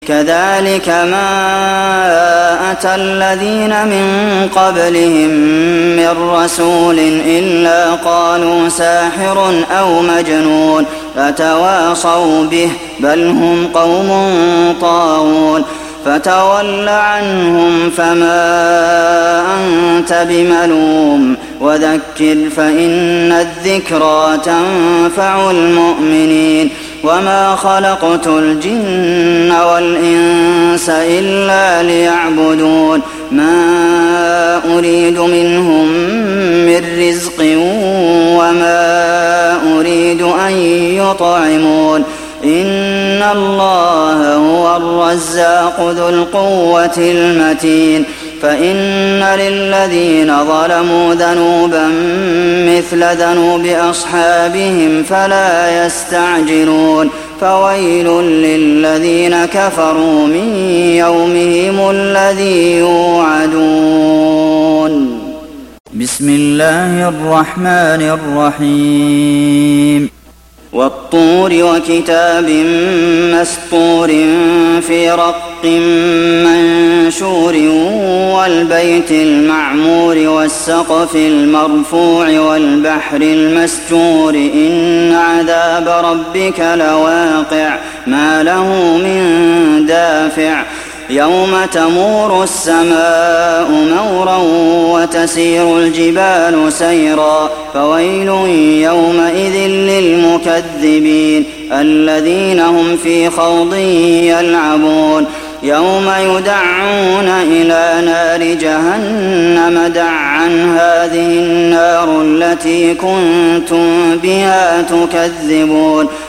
كذلك ما أتى الذين من قبلهم من رسول إلا قالوا ساحر أو مجنون أتواصوا به بل هم قوم طاغون فتول عنهم فما أنت بملوم وذكر فإن الذكرى تنفع المؤمنين وما خلقت الجن والإنس إلا ليعبدون ما أريد منهم من رزق وما أريد أن يطعمون إن الله هو الرزاق ذو القوة المتين فإن للذين ظلموا ذنوبا مثل ذنوب أصحابهم فلا يستعجلون فويل للذين كفروا من يومهم الذي يوعدون بسم الله الرحمن الرحيم والطور وكتاب مسطور في رق منشور والبيت المعمور والسقف المرفوع والبحر المسجور إن عذاب ربك لواقع ما له من دافع يوم تمور السماء مورا وتسير الجبال سيرا فويل يومئذ للمكذبين الذين هم في خوض يلعبون يوم يدعون إلى نار جهنم دعا هذه النار التي كنتم بها تكذبون